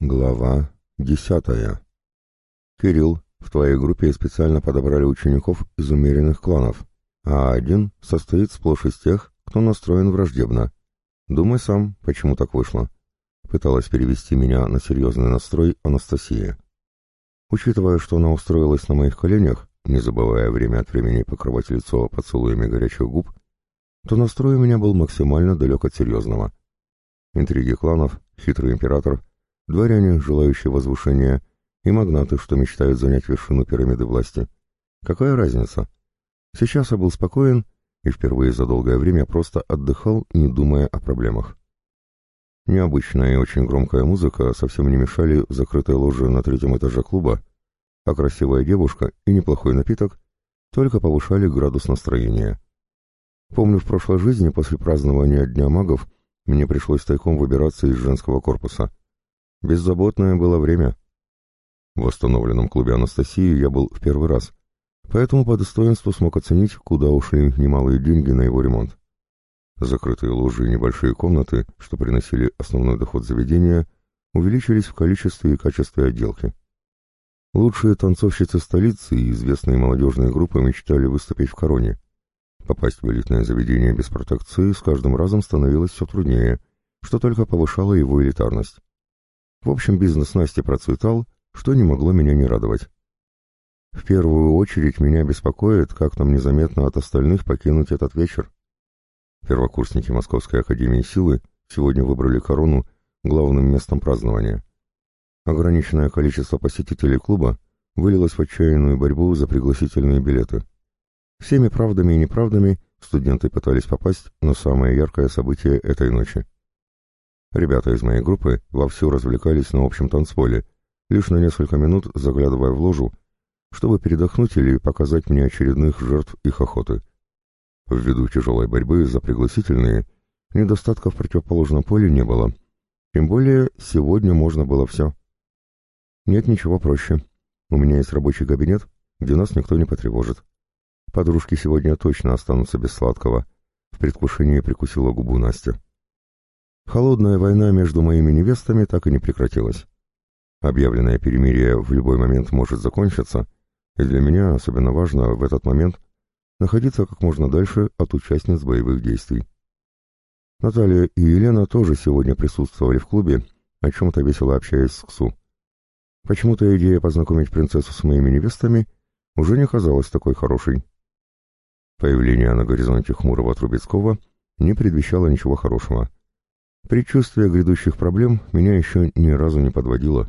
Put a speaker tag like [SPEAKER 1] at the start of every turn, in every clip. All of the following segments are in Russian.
[SPEAKER 1] Глава 10. Кирилл, в твоей группе специально подобрали учеников из умеренных кланов, а один состоит сплошь из тех, кто настроен враждебно. Думай сам, почему так вышло. Пыталась перевести меня на серьезный настрой Анастасия. Учитывая, что она устроилась на моих коленях, не забывая время от времени покрывать лицо поцелуями горячих губ, то настрой у меня был максимально далек от серьезного. Интриги кланов, хитрый император, дворяне, желающие возвышения, и магнаты, что мечтают занять вершину пирамиды власти. Какая разница? Сейчас я был спокоен и впервые за долгое время просто отдыхал, не думая о проблемах. Необычная и очень громкая музыка совсем не мешали в закрытой ложе на третьем этаже клуба, а красивая девушка и неплохой напиток только повышали градус настроения. Помню, в прошлой жизни после празднования Дня магов мне пришлось тайком выбираться из женского корпуса. Беззаботное было время. В восстановленном клубе Анастасии я был в первый раз, поэтому по достоинству смог оценить, куда ушли немалые деньги на его ремонт. Закрытые ложи и небольшие комнаты, что приносили основной доход заведения, увеличились в количестве и качестве отделки. Лучшие танцовщицы столицы и известные молодежные группы мечтали выступить в Короне. Попасть в элитное заведение без протекции с каждым разом становилось все труднее, что только повышало его элитарность. В общем, бизнес Насти процветал, что не могло меня не радовать. В первую очередь меня беспокоит, как нам незаметно от остальных покинуть этот вечер. Первокурсники Московской академии силы сегодня выбрали Корону главным местом празднования. Ограниченное количество посетителей клуба вылилось в отчаянную борьбу за пригласительные билеты. Всеми правдами и неправдами студенты пытались попасть на самое яркое событие этой ночи. Ребята из моей группы вовсю развлекались на общем танцполе, лишь на несколько минут заглядывая в ложу, чтобы передохнуть или показать мне очередных жертв их охоты. Ввиду тяжелой борьбы за пригласительные, недостатка в противоположном поле не было. Тем более, сегодня можно было все. Нет ничего проще. У меня есть рабочий кабинет, где нас никто не потревожит. Подружки сегодня точно останутся без сладкого. В предвкушении прикусила губу Настя. Холодная война между моими невестами так и не прекратилась. Объявленное перемирие в любой момент может закончиться, и для меня особенно важно в этот момент находиться как можно дальше от участниц боевых действий. Наталья и Елена тоже сегодня присутствовали в клубе, о чем-то весело общаясь с Ксу. Почему-то идея познакомить принцессу с моими невестами уже не казалась такой хорошей. Появление на горизонте хмурого Трубецкого не предвещало ничего хорошего. Предчувствие грядущих проблем меня еще ни разу не подводило.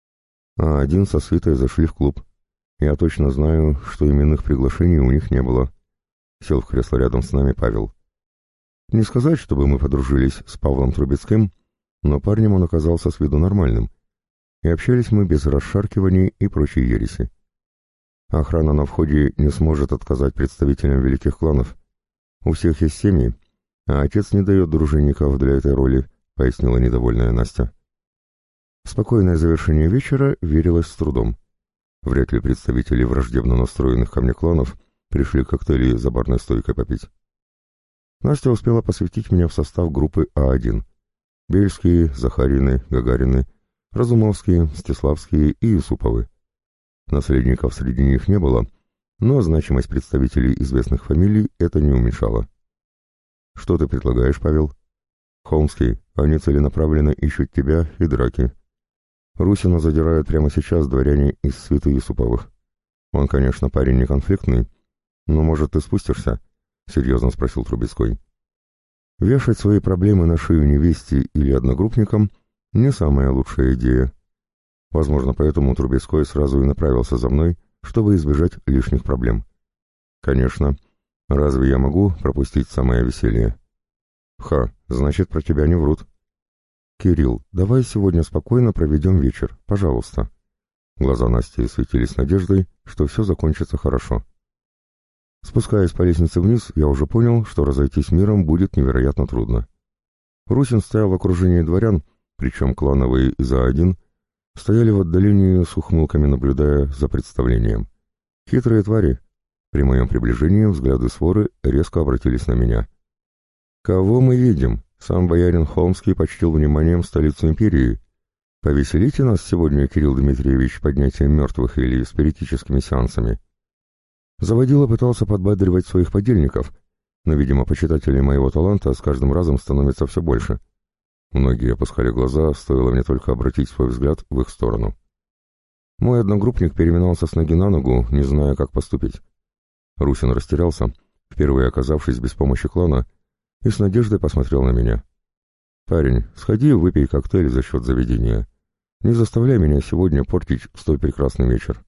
[SPEAKER 1] А один со свитой зашли в клуб. Я точно знаю, что именных приглашений у них не было. Сел в кресло рядом с нами Павел. Не сказать, чтобы мы подружились с Павлом Трубецким, но парнем он оказался с виду нормальным. И общались мы без расшаркиваний и прочей ереси. Охрана на входе не сможет отказать представителям великих кланов. У всех есть семьи, а отец не дает дружинников для этой роли, пояснила недовольная Настя. В спокойное завершение вечера верилось с трудом. Вряд ли представители враждебно настроенных ко мне кланов пришли коктейли за барной стойкой попить. Настя успела посвятить меня в состав группы А1. Бельские, Захарины, Гагарины, Разумовские, Стеславские и Юсуповы. Наследников среди них не было, но значимость представителей известных фамилий это не уменьшало. «Что ты предлагаешь, Павел?» «Холмский, они целенаправленно ищут тебя и драки. Русина задирают прямо сейчас дворяне из свиты Юсуповых. Он, конечно, парень не конфликтный, но, может, ты спустишься?» — серьезно спросил Трубецкой. «Вешать свои проблемы на шею невесте или одногруппникам — не самая лучшая идея. Возможно, поэтому Трубецкой сразу и направился за мной, чтобы избежать лишних проблем. Конечно. Разве я могу пропустить самое веселье? Значит, про тебя не врут. Кирилл, давай сегодня спокойно проведем вечер, пожалуйста. Глаза Насти светились надеждой, что все закончится хорошо. Спускаясь по лестнице вниз, я уже понял, что разойтись миром будет невероятно трудно. Русин стоял в окружении дворян, причем клановые из А1 стояли в отдалении с ухмылками, наблюдая за представлением. Хитрые твари. При моем приближении взгляды своры резко обратились на меня. «Кого мы видим?» Сам боярин Холмский почтил вниманием столицу империи. Повеселите нас сегодня, Кирилл Дмитриевич, поднятием мертвых или спиритическими сеансами. Заводила пытался подбадривать своих подельников, но, видимо, почитателей моего таланта с каждым разом становится все больше. Многие опускали глаза, стоило мне только обратить свой взгляд в их сторону. Мой одногруппник переминался с ноги на ногу, не зная, как поступить. Русин растерялся, впервые оказавшись без помощи клана, и с надеждой посмотрел на меня. «Парень, сходи, выпей коктейль за счет заведения. Не заставляй меня сегодня портить столь прекрасный вечер».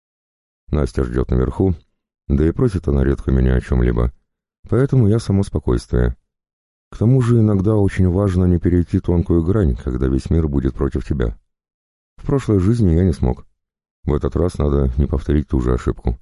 [SPEAKER 1] Настя ждет наверху, да и просит она редко меня о чем-либо, поэтому я само спокойствие. К тому же иногда очень важно не перейти тонкую грань, когда весь мир будет против тебя. В прошлой жизни я не смог. В этот раз надо не повторить ту же ошибку.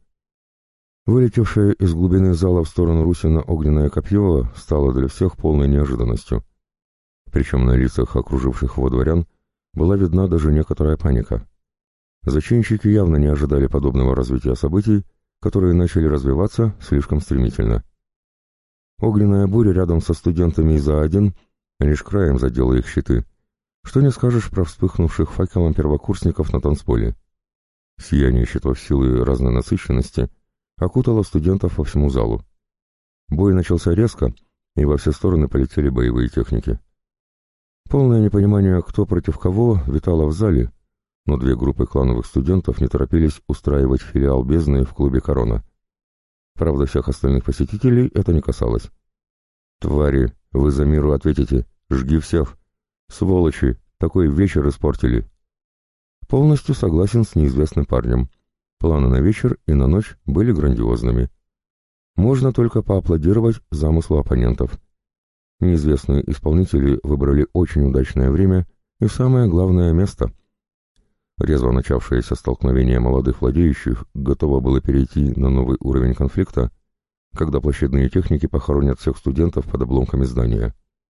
[SPEAKER 1] Вылетевшее из глубины зала в сторону Русина огненное копье стало для всех полной неожиданностью. Причем на лицах окруживших его дворян была видна даже некоторая паника. Зачинщики явно не ожидали подобного развития событий, которые начали развиваться слишком стремительно. Огненная буря рядом со студентами из А1 лишь краем задела их щиты. Что не скажешь про вспыхнувших факелом первокурсников на танцполе. Сияние щитов силы разной насыщенности окутало студентов по всему залу. Бой начался резко, и во все стороны полетели боевые техники. Полное непонимание, кто против кого, витало в зале, но две группы клановых студентов не торопились устраивать филиал бездны в клубе «Корона». Правда, всех остальных посетителей это не касалось. «Твари, вы за миру ответите, жги всех! Сволочи, такой вечер испортили!» Полностью согласен с неизвестным парнем. Планы на вечер и на ночь были грандиозными. Можно только поаплодировать замыслу оппонентов. Неизвестные исполнители выбрали очень удачное время и самое главное место. Резво начавшееся столкновение молодых владеющих готово было перейти на новый уровень конфликта, когда площадные техники похоронят всех студентов под обломками здания.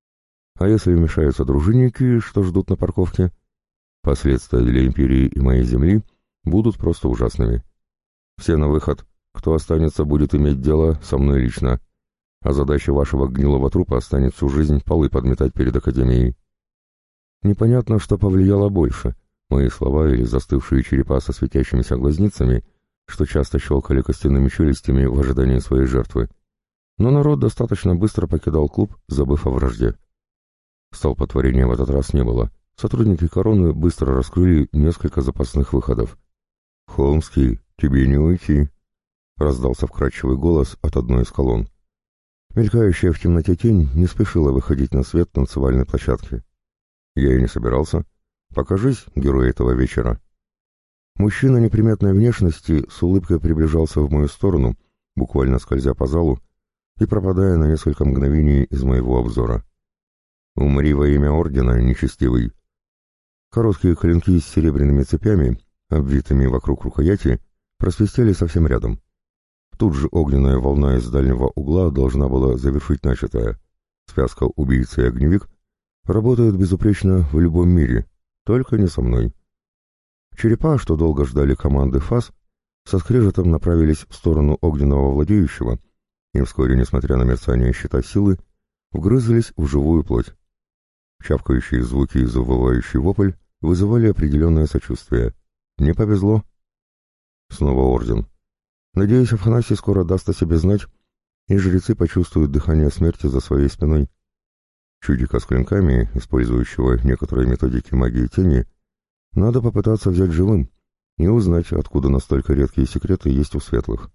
[SPEAKER 1] А если вмешаются дружинники, что ждут на парковке, последствия для империи и моей земли будут просто ужасными. Все на выход. Кто останется, будет иметь дело со мной лично. А задача вашего гнилого трупа станет всю жизнь полы подметать перед Академией. Непонятно, что повлияло больше — мои слова или застывшие черепа со светящимися глазницами, что часто щелкали костяными челюстями в ожидании своей жертвы. Но народ достаточно быстро покидал клуб, забыв о вражде. Столпотворения в этот раз не было. Сотрудники короны быстро раскрыли несколько запасных выходов. «Холмский, тебе не уйти», — раздался вкрадчивый голос от одной из колонн. Мелькающая в темноте тень не спешила выходить на свет танцевальной площадки. Я и не собирался. Покажись, герой этого вечера. Мужчина неприметной внешности с улыбкой приближался в мою сторону, буквально скользя по залу и пропадая на несколько мгновений из моего обзора. «Умри во имя ордена, нечестивый!» Короткие клинки с серебряными цепями, обвитыми вокруг рукояти, просвистели совсем рядом. Тут же огненная волна из дальнего угла должна была завершить начатое. Связка убийца и огневик работает безупречно в любом мире, только не со мной. Черепа, что долго ждали команды фаз, со скрежетом направились в сторону огненного владеющего, и вскоре, несмотря на мерцание щита силы, вгрызлись в живую плоть. Чавкающие звуки и завывающий вопль вызывали определенное сочувствие. Не повезло. Снова орден. Надеюсь, Афанасий скоро даст о себе знать, и жрецы почувствуют дыхание смерти за своей спиной. Чудика с клинками, использующего некоторые методики магии тени, надо попытаться взять живым и узнать, откуда настолько редкие секреты есть у светлых.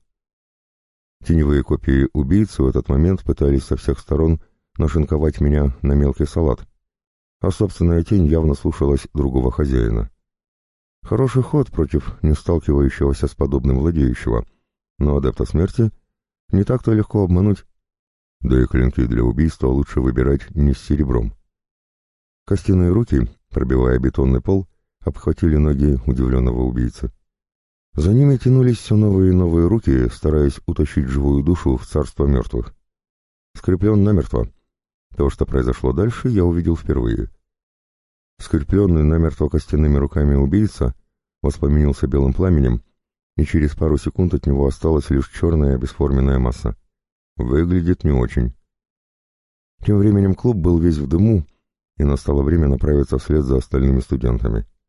[SPEAKER 1] Теневые копии убийцы в этот момент пытались со всех сторон нашинковать меня на мелкий салат, а собственная тень явно слушалась другого хозяина. Хороший ход против не сталкивающегося с подобным владеющего, но адепта смерти не так-то легко обмануть, да и клинки для убийства лучше выбирать не с серебром. Костяные руки, пробивая бетонный пол, обхватили ноги удивленного убийцы. За ними тянулись все новые и новые руки, стараясь утащить живую душу в царство мертвых. Скреплен намертво. То, что произошло дальше, я увидел впервые. Скрепленный намертво костяными руками убийца воспламенился белым пламенем, и через пару секунд от него осталась лишь черная бесформенная масса. Выглядит не очень. Тем временем клуб был весь в дыму, и настало время направиться вслед за остальными студентами.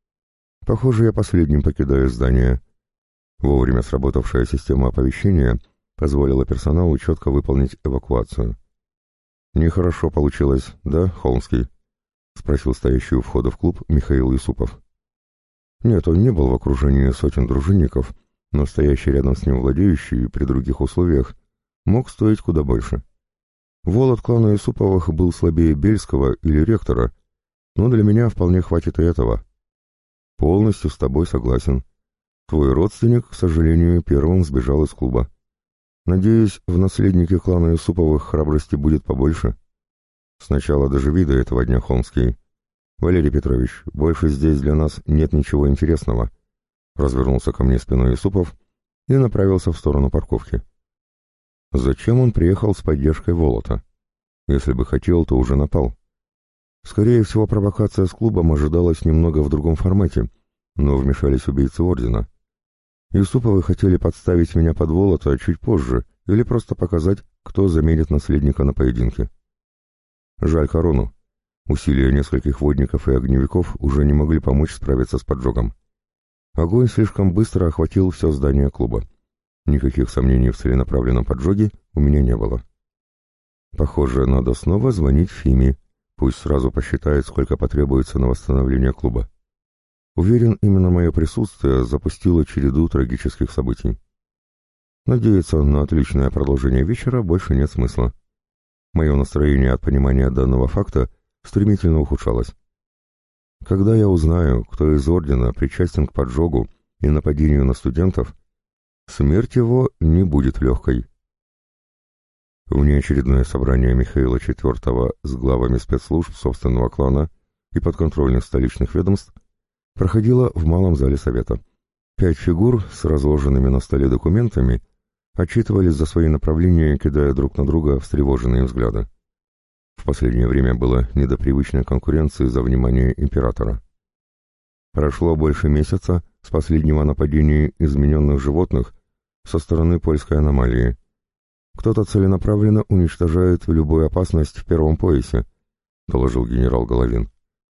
[SPEAKER 1] Похоже, я последним покидаю здание. Вовремя сработавшая система оповещения позволила персоналу четко выполнить эвакуацию. «Нехорошо получилось, да, Холмский?» — спросил стоящий у входа в клуб Михаил Юсупов. Нет, он не был в окружении сотен дружинников, но стоящий рядом с ним владеющий при других условиях мог стоить куда больше. Волод клана Юсуповых был слабее Бельского или ректора, но для меня вполне хватит и этого. Полностью с тобой согласен. Твой родственник, к сожалению, первым сбежал из клуба. Надеюсь, в наследнике клана Юсуповых храбрости будет побольше. Сначала доживи до этого дня, Холмский. Валерий Петрович, больше здесь для нас нет ничего интересного. Развернулся ко мне спиной Юсупов и направился в сторону парковки. Зачем он приехал с поддержкой Волота? Если бы хотел, то уже напал. Скорее всего, провокация с клубом ожидалась немного в другом формате, но вмешались убийцы Ордена. Юсуповы хотели подставить меня под Волота чуть позже или просто показать, кто заменит наследника на поединке. Жаль корону. Усилия нескольких водников и огневиков уже не могли помочь справиться с поджогом. Огонь слишком быстро охватил все здание клуба. Никаких сомнений в целенаправленном поджоге у меня не было. Похоже, надо снова звонить Фиме. Пусть сразу посчитает, сколько потребуется на восстановление клуба. Уверен, именно мое присутствие запустило череду трагических событий. Надеяться на отличное продолжение вечера больше нет смысла. Мое настроение от понимания данного факта стремительно ухудшалось. Когда я узнаю, кто из Ордена причастен к поджогу и нападению на студентов, смерть его не будет легкой. Внеочередное собрание Михаила IV с главами спецслужб собственного клана и подконтрольных столичных ведомств проходило в малом зале совета. 5 фигур с разложенными на столе документами отчитывались за свои направления, кидая друг на друга встревоженные взгляды. В последнее время было не до привычной конкуренции за внимание императора. Прошло больше месяца с последнего нападения измененных животных со стороны польской аномалии. Кто-то целенаправленно уничтожает любую опасность в первом поясе, доложил генерал Головин.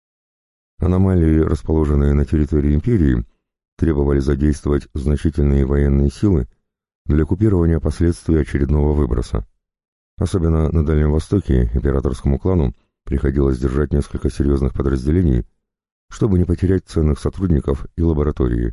[SPEAKER 1] Аномалии, расположенные на территории империи, требовали задействовать значительные военные силы для купирования последствий очередного выброса. Особенно на Дальнем Востоке императорскому клану приходилось держать несколько серьезных подразделений, чтобы не потерять ценных сотрудников и лаборатории.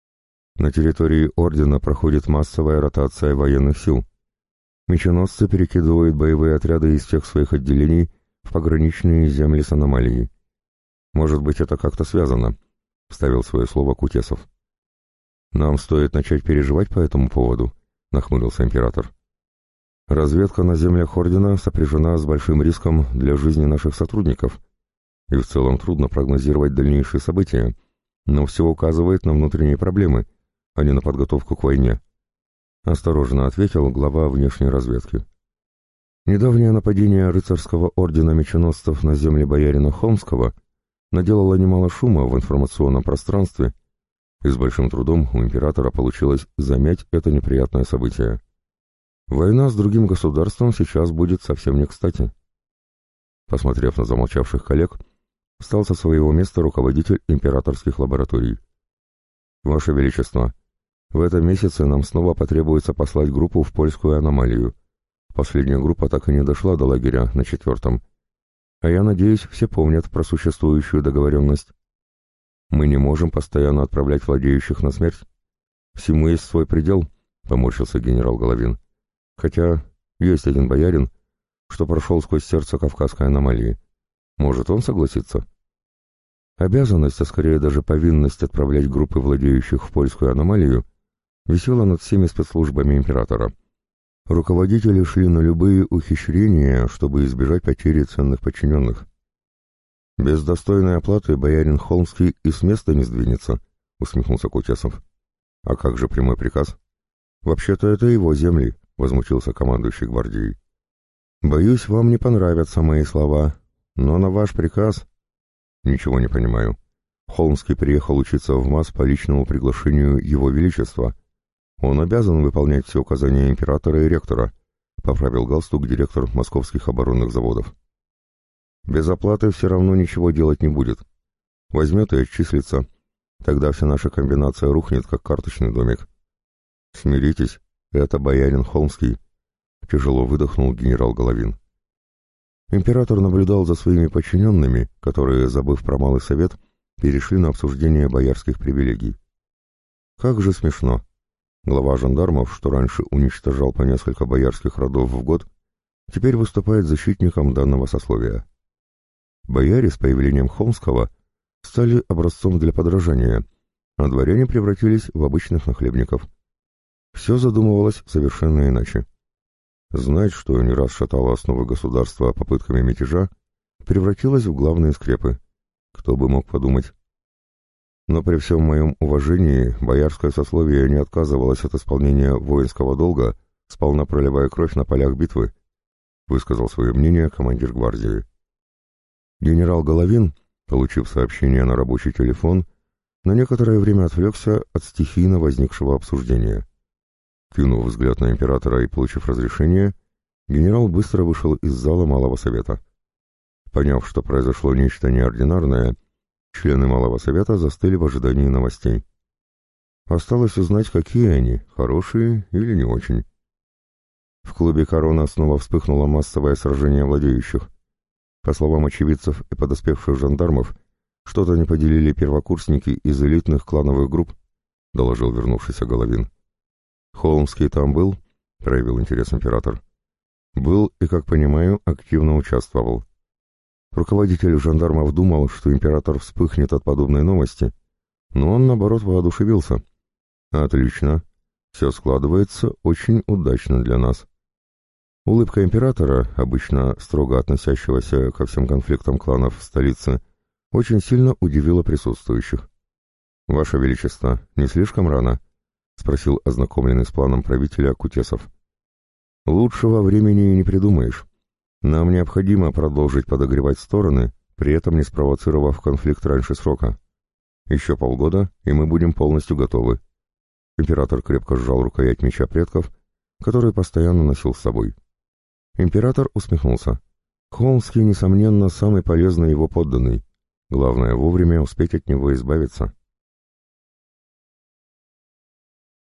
[SPEAKER 1] На территории Ордена проходит массовая ротация военных сил. Меченосцы перекидывают боевые отряды из всех своих отделений в пограничные земли с аномалией. «Может быть, это как-то связано», — вставил свое слово Кутесов. «Нам стоит начать переживать по этому поводу», — нахмурился император. «Разведка на землях Ордена сопряжена с большим риском для жизни наших сотрудников, и в целом трудно прогнозировать дальнейшие события, но все указывает на внутренние проблемы, а не на подготовку к войне», — осторожно ответил глава внешней разведки. Недавнее нападение рыцарского ордена меченосцев на земли боярина Холмского наделало немало шума в информационном пространстве, и с большим трудом у императора получилось замять это неприятное событие. Война с другим государством сейчас будет совсем не кстати. Посмотрев на замолчавших коллег, встал со своего места руководитель императорских лабораторий. «Ваше Величество, в этом месяце нам снова потребуется послать группу в польскую аномалию. Последняя группа так и не дошла до лагеря на 4-м. А я надеюсь, все помнят про существующую договоренность. Мы не можем постоянно отправлять владеющих на смерть. Всему есть свой предел», — поморщился генерал Головин. «Хотя есть один боярин, что прошел сквозь сердце Кавказской аномалии. Может, он согласится?» Обязанность, а скорее даже повинность отправлять группы владеющих в польскую аномалию висела над всеми спецслужбами императора. Руководители шли на любые ухищрения, чтобы избежать потери ценных подчиненных. «Без достойной оплаты боярин Холмский и с места не сдвинется», — усмехнулся Кутесов. «А как же прямой приказ?» «Вообще-то это его земли», — возмутился командующий гвардией. «Боюсь, вам не понравятся мои слова, но на ваш приказ...» «Ничего не понимаю. Холмский приехал учиться в МАС по личному приглашению Его Величества. Он обязан выполнять все указания императора и ректора», — поправил галстук директор московских оборонных заводов. «Без оплаты все равно ничего делать не будет. Возьмет и отчислится. Тогда вся наша комбинация рухнет, как карточный домик. Смиритесь, это боярин Холмский, тяжело выдохнул генерал Головин. Император наблюдал за своими подчиненными, которые, забыв про малый совет, перешли на обсуждение боярских привилегий. Как же смешно. Глава жандармов, что раньше уничтожал по несколько боярских родов в год, теперь выступает защитником данного сословия. Бояре с появлением Холмского стали образцом для подражания, а дворяне превратились в обычных нахлебников. Все задумывалось совершенно иначе. Знать, что не раз шатало основы государства попытками мятежа, превратилось в главные скрепы. Кто бы мог подумать. Но при всем моем уважении боярское сословие не отказывалось от исполнения воинского долга, сполна проливая кровь на полях битвы, высказал свое мнение командир гвардии. Генерал Головин, получив сообщение на рабочий телефон, на некоторое время отвлекся от стихийно возникшего обсуждения. Кинув взгляд на императора и получив разрешение, генерал быстро вышел из зала Малого Совета. Поняв, что произошло нечто неординарное, члены Малого Совета застыли в ожидании новостей. Осталось узнать, какие они, хорошие или не очень. В клубе «Корона» снова вспыхнуло массовое сражение владеющих. По словам очевидцев и подоспевших жандармов, что-то не поделили первокурсники из элитных клановых групп, доложил вернувшийся Головин. «Холмский там был?» — проявил интерес император. «Был и, как понимаю, активно участвовал». Руководитель жандармов думал, что император вспыхнет от подобной новости, но он, наоборот, воодушевился. «Отлично. Все складывается очень удачно для нас». Улыбка императора, обычно строго относящегося ко всем конфликтам кланов в столице, очень сильно удивила присутствующих. «Ваше Величество, не слишком рано?» — спросил ознакомленный с планом правителя Кутесов. «Лучшего времени и не придумаешь. Нам необходимо продолжить подогревать стороны, при этом не спровоцировав конфликт раньше срока. Еще полгода, и мы будем полностью готовы». Император крепко сжал рукоять меча предков, который постоянно носил с собой. Император усмехнулся. Холмский, несомненно, самый полезный его подданный. Главное, вовремя успеть от него избавиться.